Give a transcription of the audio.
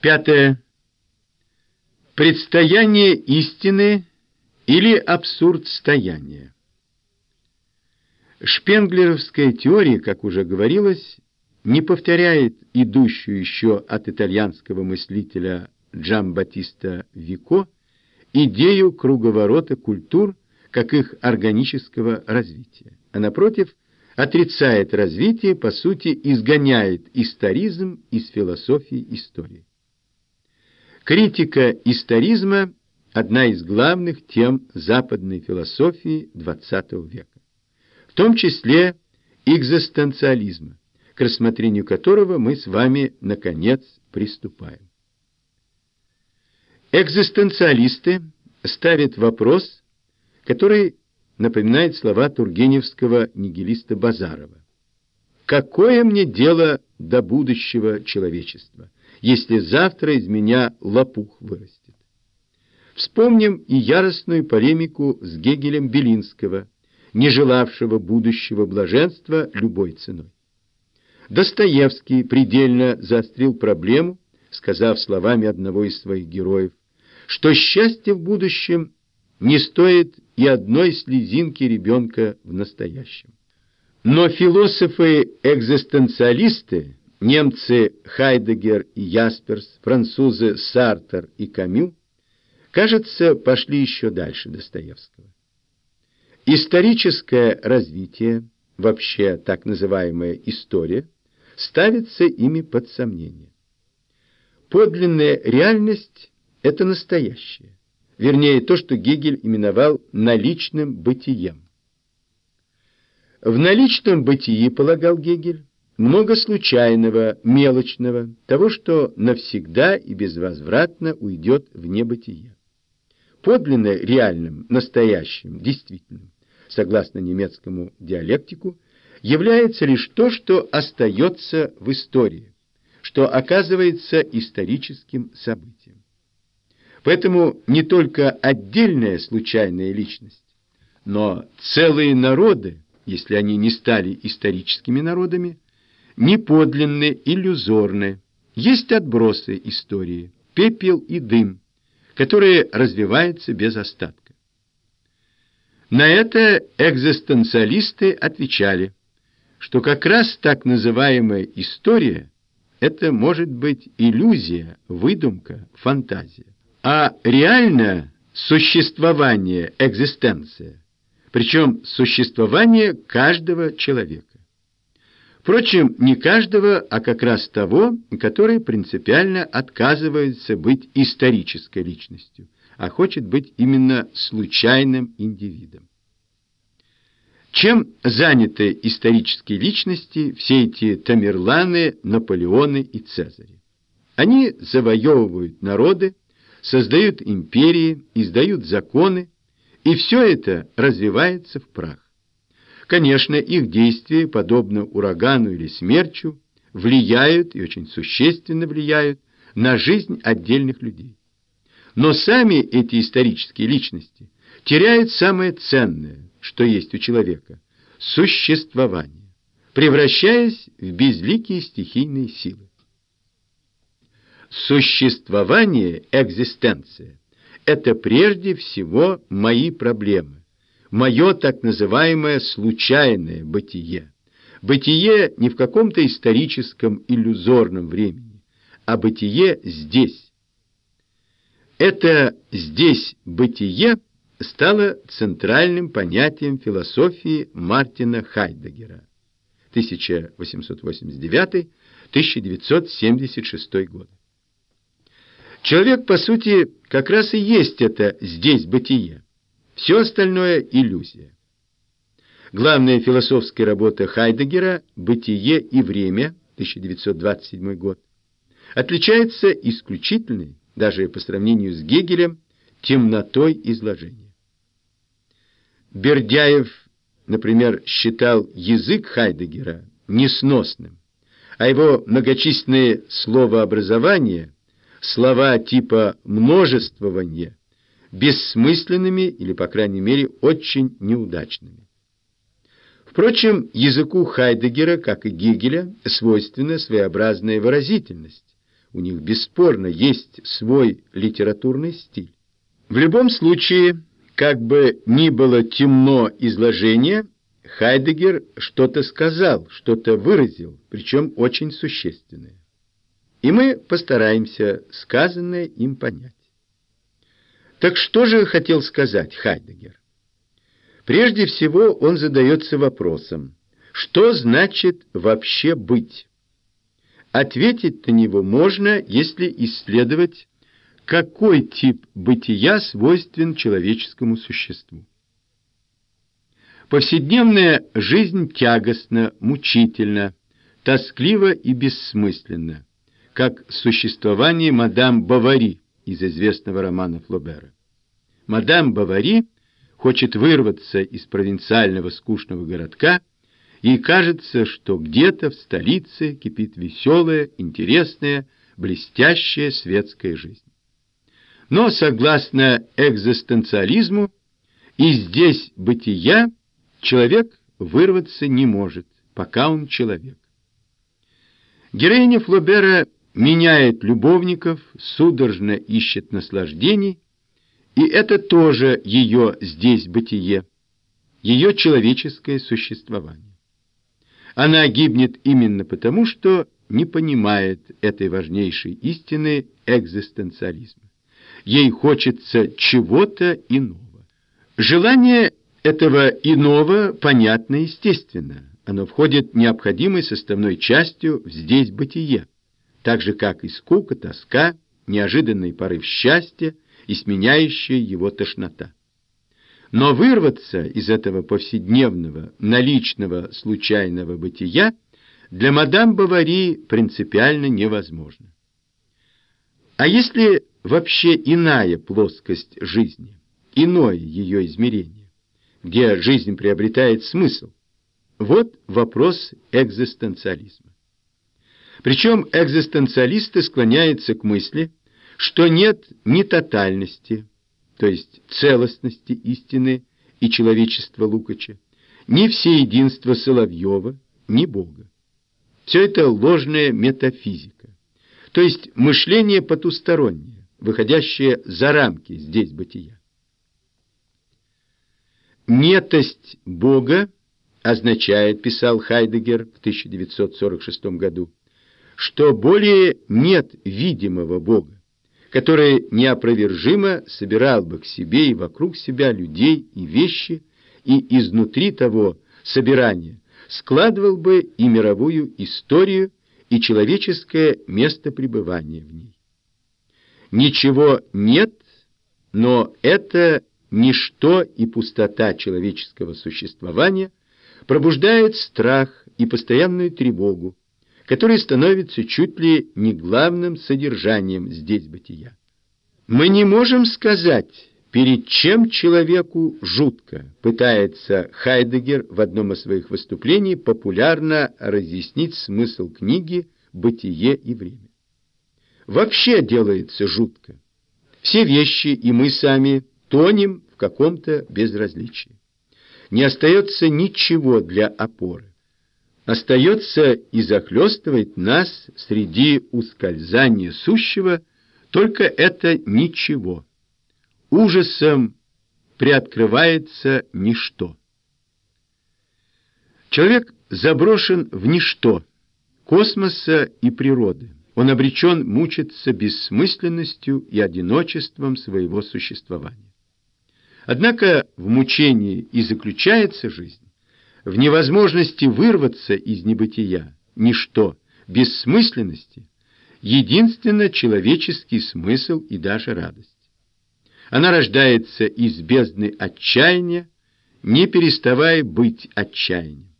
Пятое. Предстояние истины или абсурд стояния. Шпенглеровская теория, как уже говорилось, не повторяет идущую еще от итальянского мыслителя Джамбаттиста Вико идею круговорота культур как их органического развития, а напротив, отрицает развитие, по сути, изгоняет историзм из философии истории. Критика историзма – одна из главных тем западной философии XX века, в том числе экзистенциализма, к рассмотрению которого мы с вами, наконец, приступаем. Экзистенциалисты ставят вопрос, который напоминает слова тургеневского нигилиста Базарова. «Какое мне дело до будущего человечества, если завтра из меня лопух вырастет?» Вспомним и яростную полемику с Гегелем Белинского, не желавшего будущего блаженства любой ценой. Достоевский предельно заострил проблему, сказав словами одного из своих героев, что счастье в будущем не стоит и одной слезинки ребенка в настоящем. Но философы-экзистенциалисты, немцы Хайдеггер и Ясперс, французы Сартер и Камю, кажется, пошли еще дальше Достоевского. Историческое развитие, вообще так называемая история, ставится ими под сомнение. Подлинная реальность – это настоящее. Вернее, то, что Гегель именовал наличным бытием. В наличном бытии, полагал Гегель, много случайного, мелочного, того, что навсегда и безвозвратно уйдет в небытие. Подлинно реальным, настоящим, действительным, согласно немецкому диалектику, является лишь то, что остается в истории, что оказывается историческим событием. Поэтому не только отдельная случайная личность, но целые народы, если они не стали историческими народами, неподлинны, иллюзорны, есть отбросы истории, пепел и дым, которые развиваются без остатка. На это экзистенциалисты отвечали, что как раз так называемая история – это может быть иллюзия, выдумка, фантазия. А реально существование, экзистенция, причем существование каждого человека. Впрочем, не каждого, а как раз того, который принципиально отказывается быть исторической личностью, а хочет быть именно случайным индивидом. Чем заняты исторические личности, все эти Тамерланы, Наполеоны и Цезари? Они завоевывают народы, создают империи, издают законы, и все это развивается в прах. Конечно, их действия, подобно урагану или смерчу, влияют, и очень существенно влияют, на жизнь отдельных людей. Но сами эти исторические личности теряют самое ценное, что есть у человека – существование, превращаясь в безликие стихийные силы. Существование, экзистенция – это прежде всего мои проблемы, мое так называемое случайное бытие. Бытие не в каком-то историческом иллюзорном времени, а бытие здесь. Это здесь бытие стало центральным понятием философии Мартина Хайдеггера 1889-1976 годы. Человек, по сути, как раз и есть это здесь бытие. Все остальное – иллюзия. Главная философская работа Хайдеггера «Бытие и время» 1927 год отличается исключительной, даже по сравнению с Гегелем, темнотой изложения. Бердяев, например, считал язык Хайдеггера несносным, а его многочисленные словообразования, слова типа множествование, бессмысленными или, по крайней мере, очень неудачными. Впрочем, языку Хайдеггера, как и Гегеля, свойственна своеобразная выразительность, у них бесспорно есть свой литературный стиль. В любом случае, как бы ни было темно изложение, Хайдеггер что-то сказал, что-то выразил, причем очень существенное. И мы постараемся сказанное им понять. Так что же хотел сказать Хайдеггер? Прежде всего он задается вопросом, что значит вообще быть? Ответить на него можно, если исследовать, какой тип бытия свойствен человеческому существу. Повседневная жизнь тягостна, мучительна, тосклива и бессмысленна, как существование мадам Бовари из известного романа Флобера. Мадам Бовари хочет вырваться из провинциального скучного городка, ей кажется, что где-то в столице кипит веселая, интересная, блестящая светская жизнь. Но, согласно экзистенциализму, и здесь бытия человек вырваться не может, пока он человек. Героиня Флобера меняет любовников, судорожно ищет наслаждений, и это тоже ее здесь бытие, ее человеческое существование. Она гибнет именно потому, что не понимает этой важнейшей истины экзистенциализма. Ей хочется чего-то иного. Желание этого иного понятно и естественно. Оно входит необходимой составной частью в здесь бытие, так же, как и скука, тоска, неожиданный порыв счастья и сменяющая его тошнота. Но вырваться из этого повседневного, наличного, случайного бытия для мадам Бовари принципиально невозможно. А если вообще иная плоскость жизни, иное ее измерение, где жизнь приобретает смысл? Вот вопрос экзистенциализма. Причем экзистенциалисты склоняются к мысли, что нет ни тотальности, то есть целостности истины и человечества Лукача, ни всеединства Соловьева, ни Бога. Все это ложная метафизика, то есть мышление потустороннее, выходящее за рамки здесь бытия. Нетость Бога означает, писал Хайдеггер в 1946 году, что более нет видимого Бога, который неопровержимо собирал бы к себе и вокруг себя людей и вещи, и изнутри того собирания складывал бы и мировую историю, и человеческое место пребывания в ней. Ничего нет, но это ничто и пустота человеческого существования пробуждает страх и постоянную тревогу, который становится чуть ли не главным содержанием здесь бытия. Мы не можем сказать, перед чем человеку жутко, пытается Хайдеггер в одном из своих выступлений популярно разъяснить смысл книги «Бытие и время». Вообще делается жутко. Все вещи и мы сами тонем в каком-то безразличии. Не остается ничего для опоры. Остается и захлестывает нас среди ускользания сущего только это ничего. Ужасом приоткрывается ничто. Человек заброшен в ничто, космоса и природы. Он обречен мучиться бессмысленностью и одиночеством своего существования. Однако в мучении и заключается жизнь, в невозможности вырваться из небытия, ничто, бессмысленности, единственно человеческий смысл и даже радость. Она рождается из бездны отчаяния, не переставая быть отчаянием.